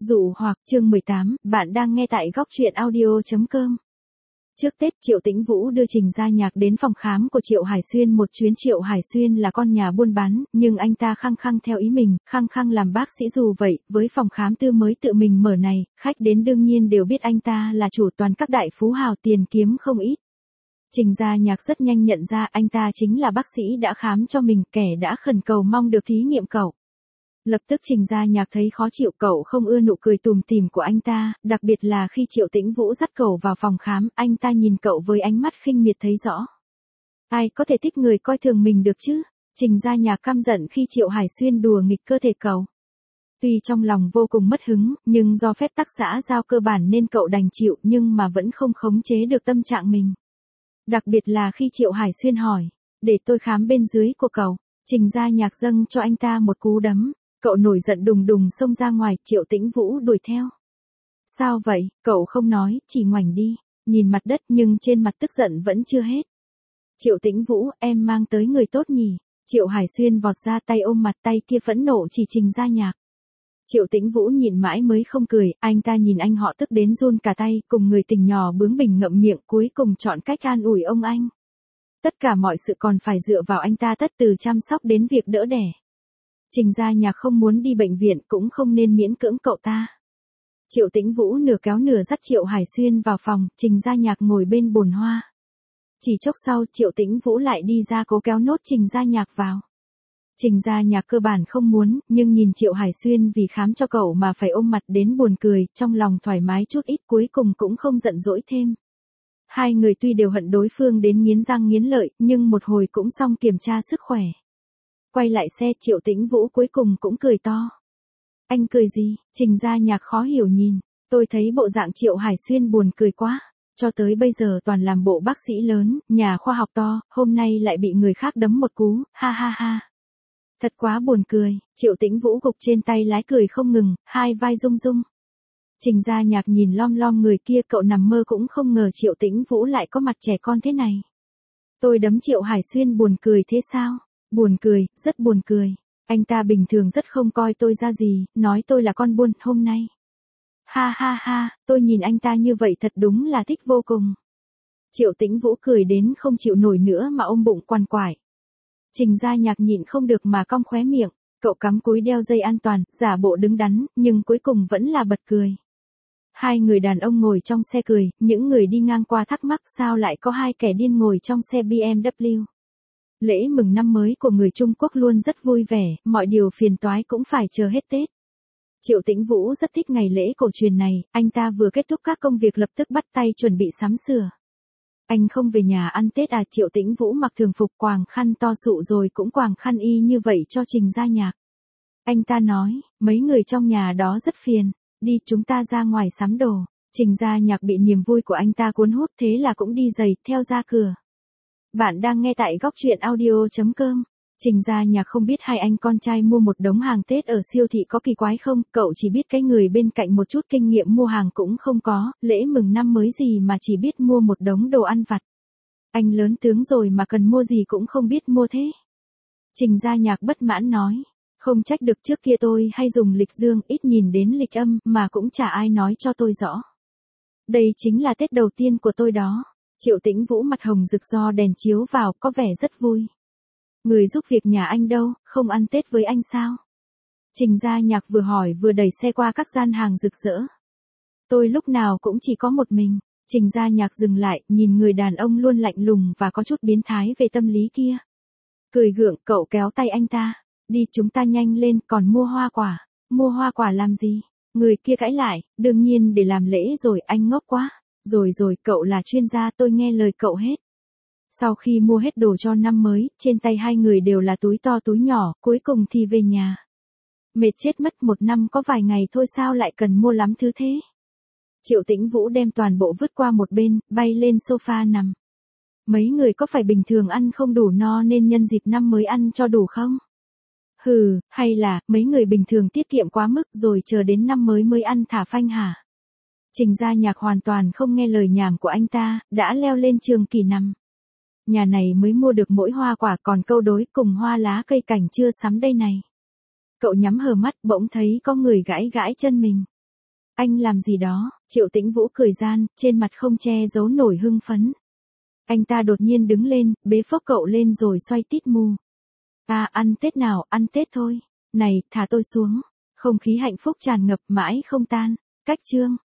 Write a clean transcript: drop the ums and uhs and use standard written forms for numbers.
Dụ hoặc chương 18, bạn đang nghe tại góc truyện audio.com. Trước Tết Triệu Tĩnh Vũ đưa Trình Gia Nhạc đến phòng khám của Triệu Hải Xuyên một chuyến. Triệu Hải Xuyên là con nhà buôn bán, nhưng anh ta khăng khăng theo ý mình, khăng khăng làm bác sĩ. Dù vậy, với phòng khám tư mới tự mình mở này, khách đến đương nhiên đều biết anh ta là chủ, toàn các đại phú hào tiền kiếm không ít. Trình Gia Nhạc rất nhanh nhận ra anh ta chính là bác sĩ đã khám cho mình, kẻ đã khẩn cầu mong được thí nghiệm cậu. Lập tức Trình Gia Nhạc thấy khó chịu, cậu không ưa nụ cười tủm tỉm của anh ta, đặc biệt là khi Triệu Tĩnh Vũ dắt cậu vào phòng khám, anh ta nhìn cậu với ánh mắt khinh miệt thấy rõ. Ai có thể thích người coi thường mình được chứ? Trình Gia Nhạc căm giận khi Triệu Hải Xuyên đùa nghịch cơ thể cậu. Tuy trong lòng vô cùng mất hứng, nhưng do phép tắc xã giao cơ bản nên cậu đành chịu, nhưng mà vẫn không khống chế được tâm trạng mình. Đặc biệt là khi Triệu Hải Xuyên hỏi, để tôi khám bên dưới của cậu, Trình Gia Nhạc dâng cho anh ta một cú đấm. Cậu nổi giận đùng đùng xông ra ngoài, Triệu Tĩnh Vũ đuổi theo. Sao vậy? Cậu không nói, chỉ ngoảnh đi, nhìn mặt đất nhưng trên mặt tức giận vẫn chưa hết. Triệu Tĩnh Vũ, em mang tới người tốt nhỉ? Triệu Hải Xuyên vọt ra, tay ôm mặt, tay kia phẫn nộ chỉ Trình Gia Nhạc. Triệu Tĩnh Vũ nhịn mãi mới không cười, anh ta nhìn anh họ tức đến run cả tay, cùng người tình nhỏ bướng bỉnh ngậm miệng, cuối cùng chọn cách an ủi ông anh. Tất cả mọi sự còn phải dựa vào anh ta, tất từ chăm sóc đến việc đỡ đẻ. Trình Gia Nhạc không muốn đi bệnh viện, cũng không nên miễn cưỡng cậu ta. Triệu Tĩnh Vũ nửa kéo nửa dắt Triệu Hải Xuyên vào phòng, Trình Gia Nhạc ngồi bên bồn hoa. Chỉ chốc sau, Triệu Tĩnh Vũ lại đi ra cố kéo nốt Trình Gia Nhạc vào. Trình Gia Nhạc cơ bản không muốn, nhưng nhìn Triệu Hải Xuyên vì khám cho cậu mà phải ôm mặt đến buồn cười, trong lòng thoải mái chút ít, cuối cùng cũng không giận dỗi thêm. Hai người tuy đều hận đối phương đến nghiến răng nghiến lợi, nhưng một hồi cũng xong kiểm tra sức khỏe. Quay lại xe, Triệu Tĩnh Vũ cuối cùng cũng cười to. Anh cười gì? Trình Gia Nhạc khó hiểu nhìn. Tôi thấy bộ dạng Triệu Hải Xuyên buồn cười quá. Cho tới bây giờ toàn làm bộ bác sĩ lớn, nhà khoa học to, hôm nay lại bị người khác đấm một cú, ha ha ha. Thật quá buồn cười. Triệu Tĩnh Vũ gục trên tay lái cười không ngừng, hai vai rung rung. Trình Gia Nhạc nhìn lom lom người kia, cậu nằm mơ cũng không ngờ Triệu Tĩnh Vũ lại có mặt trẻ con thế này. Tôi đấm Triệu Hải Xuyên buồn cười thế sao? Buồn cười, rất buồn cười. Anh ta bình thường rất không coi tôi ra gì, nói tôi là con buôn, hôm nay. Ha ha ha, tôi nhìn anh ta như vậy thật đúng là thích vô cùng. Triệu Tĩnh Vũ cười đến không chịu nổi nữa mà ôm bụng quằn quại. Trình Gia Nhạc nhịn không được mà cong khóe miệng, cậu cắm cúi đeo dây an toàn, giả bộ đứng đắn, nhưng cuối cùng vẫn là bật cười. Hai người đàn ông ngồi trong xe cười, những người đi ngang qua thắc mắc sao lại có hai kẻ điên ngồi trong xe BMW. Lễ mừng năm mới của người Trung Quốc luôn rất vui vẻ, mọi điều phiền toái cũng phải chờ hết Tết. Triệu Tĩnh Vũ rất thích ngày lễ cổ truyền này, anh ta vừa kết thúc các công việc lập tức bắt tay chuẩn bị sắm sửa. Anh không về nhà ăn Tết à? Triệu Tĩnh Vũ mặc thường phục, quàng khăn to sụ rồi cũng quàng khăn y như vậy cho Trình Gia Nhạc. Anh ta nói, mấy người trong nhà đó rất phiền, đi chúng ta ra ngoài sắm đồ. Trình Gia Nhạc bị niềm vui của anh ta cuốn hút, thế là cũng đi giày, theo ra cửa. Bạn đang nghe tại góc truyện audio.com. Trình Gia Nhạc không biết hai anh con trai mua một đống hàng Tết ở siêu thị có kỳ quái không, cậu chỉ biết cái người bên cạnh một chút kinh nghiệm mua hàng cũng không có, lễ mừng năm mới gì mà chỉ biết mua một đống đồ ăn vặt. Anh lớn tướng rồi mà cần mua gì cũng không biết mua thế. Trình Gia Nhạc bất mãn nói, không trách được, trước kia tôi hay dùng lịch dương, ít nhìn đến lịch âm mà cũng chả ai nói cho tôi rõ. Đây chính là Tết đầu tiên của tôi đó. Triệu Tĩnh Vũ mặt hồng rực do đèn chiếu vào, có vẻ rất vui. Người giúp việc nhà anh đâu, không ăn Tết với anh sao? Trình Gia Nhạc vừa hỏi vừa đẩy xe qua các gian hàng rực rỡ. Tôi lúc nào cũng chỉ có một mình. Trình Gia Nhạc dừng lại, nhìn người đàn ông luôn lạnh lùng và có chút biến thái về tâm lý kia. Cười gượng, cậu kéo tay anh ta. Đi chúng ta nhanh lên, còn mua hoa quả. Mua hoa quả làm gì? Người kia cãi lại, đương nhiên để làm lễ rồi, anh ngốc quá. Rồi, cậu là chuyên gia, tôi nghe lời cậu hết. Sau khi mua hết đồ cho năm mới, trên tay hai người đều là túi to túi nhỏ, cuối cùng thì về nhà. Mệt chết mất, một năm có vài ngày thôi sao lại cần mua lắm thứ thế. Triệu Tĩnh Vũ đem toàn bộ vứt qua một bên, bay lên sofa nằm. Mấy người có phải bình thường ăn không đủ no nên nhân dịp năm mới ăn cho đủ không? Hừ, hay là, mấy người bình thường tiết kiệm quá mức rồi chờ đến năm mới ăn thả phanh hả? Trình Gia Nhạc hoàn toàn không nghe lời nhảm của anh ta, đã leo lên trường kỷ nằm. Nhà này mới mua được mỗi hoa quả, còn câu đối cùng hoa lá cây cảnh chưa sắm đây này. Cậu nhắm hờ mắt, bỗng thấy có người gãi gãi chân mình. Anh làm gì đó, Triệu Tĩnh Vũ cười gian, trên mặt không che giấu nổi hưng phấn. Anh ta đột nhiên đứng lên, bế phốc cậu lên rồi xoay tít mù. À, ăn Tết nào, ăn Tết thôi. Này, thả tôi xuống. Không khí hạnh phúc tràn ngập mãi không tan. Cách chương.